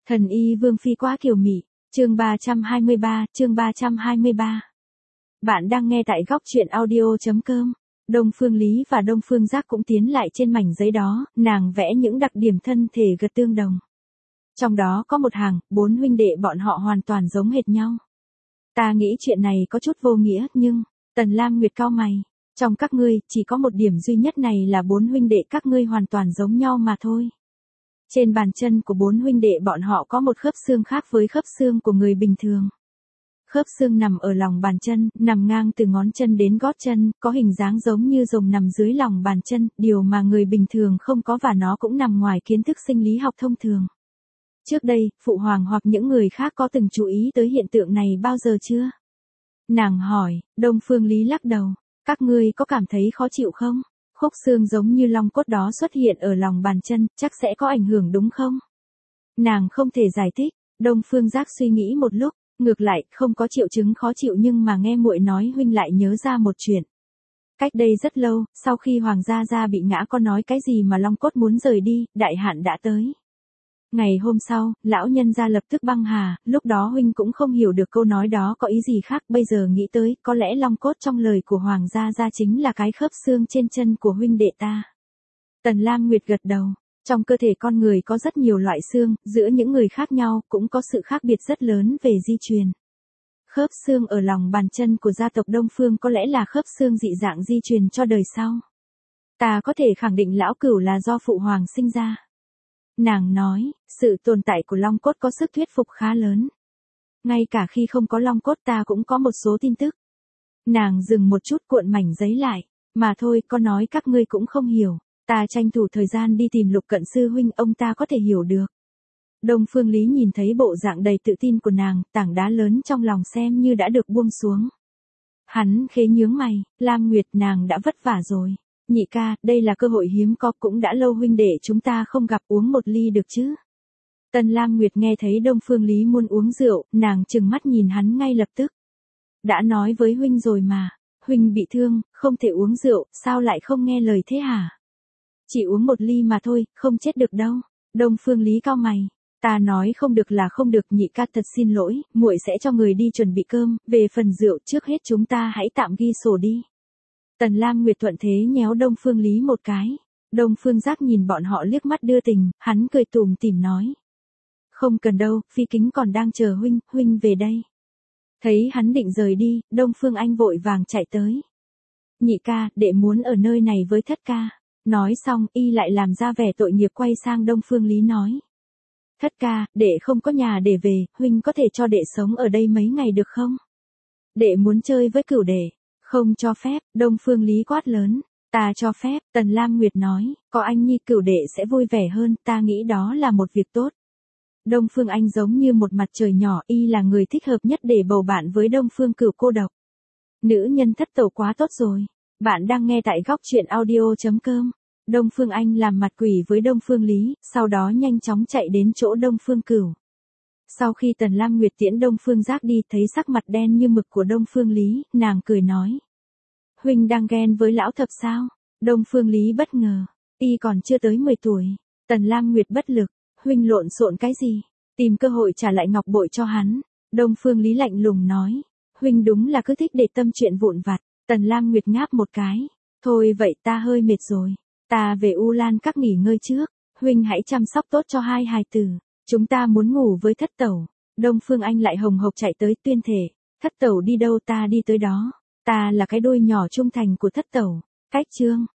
Thần y Vương Phi quá kiều mị, chương 323. Bạn đang nghe tại góc truyện audio.com. Đông Phương Lý và Đông Phương Giác cũng tiến lại trên mảnh giấy đó, nàng vẽ những đặc điểm thân thể gật tương đồng. Trong đó có một hàng, 4 huynh đệ bọn họ hoàn toàn giống hệt nhau. Ta nghĩ chuyện này có chút vô nghĩa, nhưng, Tần Lam Nguyệt cau mày, trong các ngươi, chỉ có một điểm duy nhất này là 4 huynh đệ các ngươi hoàn toàn giống nhau mà thôi. Trên bàn chân của 4 huynh đệ bọn họ có một khớp xương khác với khớp xương của người bình thường. Khớp xương nằm ở lòng bàn chân, nằm ngang từ ngón chân đến gót chân, có hình dáng giống như rồng nằm dưới lòng bàn chân, điều mà người bình thường không có và nó cũng nằm ngoài kiến thức sinh lý học thông thường. Trước đây, Phụ Hoàng hoặc những người khác có từng chú ý tới hiện tượng này bao giờ chưa? Nàng hỏi. Đông Phương Lý lắc đầu. Các ngươi có cảm thấy khó chịu không? Khúc xương giống như long cốt đó xuất hiện ở lòng bàn chân, chắc sẽ có ảnh hưởng đúng không? Nàng không thể giải thích. Đông Phương Giác suy nghĩ một lúc, ngược lại, không có triệu chứng khó chịu nhưng mà nghe muội nói huynh lại nhớ ra một chuyện. Cách đây rất lâu, sau khi Hoàng gia bị ngã có nói cái gì mà long cốt muốn rời đi, đại hạn đã tới. Ngày hôm sau, lão nhân gia lập tức băng hà, lúc đó huynh cũng không hiểu được câu nói đó có ý gì khác, bây giờ nghĩ tới, có lẽ long cốt trong lời của Hoàng gia chính là cái khớp xương trên chân của huynh đệ ta. Tần Lam Nguyệt gật đầu, trong cơ thể con người có rất nhiều loại xương, giữa những người khác nhau cũng có sự khác biệt rất lớn về di truyền. Khớp xương ở lòng bàn chân của gia tộc Đông Phương có lẽ là khớp xương dị dạng di truyền cho đời sau. Ta có thể khẳng định lão cửu là do Phụ Hoàng sinh ra. Nàng nói, sự tồn tại của long cốt có sức thuyết phục khá lớn. Ngay cả khi không có long cốt ta cũng có một số tin tức. Nàng dừng một chút cuộn mảnh giấy lại, mà thôi có nói các ngươi cũng không hiểu, ta tranh thủ thời gian đi tìm Lục Cận sư huynh, ông ta có thể hiểu được. Đông Phương Lý nhìn thấy bộ dạng đầy tự tin của nàng, tảng đá lớn trong lòng xem như đã được buông xuống. Hắn khẽ nhướng mày, Lam Nguyệt nàng đã vất vả rồi. Nhị ca, đây là cơ hội hiếm có, cũng đã lâu huynh đệ chúng ta không gặp, uống một ly được chứ? Tần Lam Nguyệt nghe thấy Đông Phương Lý muốn uống rượu, nàng trừng mắt nhìn hắn ngay lập tức. Đã nói với huynh rồi mà, huynh bị thương, không thể uống rượu, sao lại không nghe lời thế hả? Chỉ uống một ly mà thôi, không chết được đâu. Đông Phương Lý cau mày. Ta nói không được là không được, nhị ca thật xin lỗi, muội sẽ cho người đi chuẩn bị cơm, về phần rượu trước hết chúng ta hãy tạm ghi sổ đi. Tần Lam Nguyệt thuận thế nhéo Đông Phương Lý một cái. Đông Phương Giác nhìn bọn họ liếc mắt đưa tình, hắn cười tủm tỉm nói. Không cần đâu, Phi Kính còn đang chờ huynh, huynh về đây. Thấy hắn định rời đi, Đông Phương Anh vội vàng chạy tới. Nhị ca, đệ muốn ở nơi này với thất ca. Nói xong, y lại làm ra vẻ tội nghiệp quay sang Đông Phương Lý nói. Thất ca, đệ không có nhà để về, huynh có thể cho đệ sống ở đây mấy ngày được không? Đệ muốn chơi với cửu đệ. Không cho phép, Đông Phương Lý quát lớn. Ta cho phép, Tần Lam Nguyệt nói, có anh nhi cửu đệ sẽ vui vẻ hơn, ta nghĩ đó là một việc tốt. Đông Phương Anh giống như một mặt trời nhỏ, y là người thích hợp nhất để bầu bạn với Đông Phương Cửu cô độc. Nữ nhân thất tẩu quá tốt rồi. Bạn đang nghe tại góc truyện audio.com. Đông Phương Anh làm mặt quỷ với Đông Phương Lý, sau đó nhanh chóng chạy đến chỗ Đông Phương Cửu. Sau khi Tần Lam Nguyệt tiễn Đông Phương Giác đi, thấy sắc mặt đen như mực của Đông Phương Lý, nàng cười nói. Huynh đang ghen với lão thập sao? Đông Phương Lý bất ngờ. Y còn chưa tới 10 tuổi. Tần Lam Nguyệt bất lực. Huynh lộn xộn cái gì? Tìm cơ hội trả lại ngọc bội cho hắn. Đông Phương Lý lạnh lùng nói. Huynh đúng là cứ thích để tâm chuyện vụn vặt. Tần Lam Nguyệt ngáp một cái. Thôi vậy ta hơi mệt rồi. Ta về U Lan các nghỉ ngơi trước. Huynh hãy chăm sóc tốt cho hai hài tử. Chúng ta muốn ngủ với thất tẩu. Đông Phương Anh lại hồng hộc chạy tới tuyên thể. Thất tẩu đi đâu ta đi tới đó. Ta là cái đuôi nhỏ trung thành của thất tẩu. Cách chương.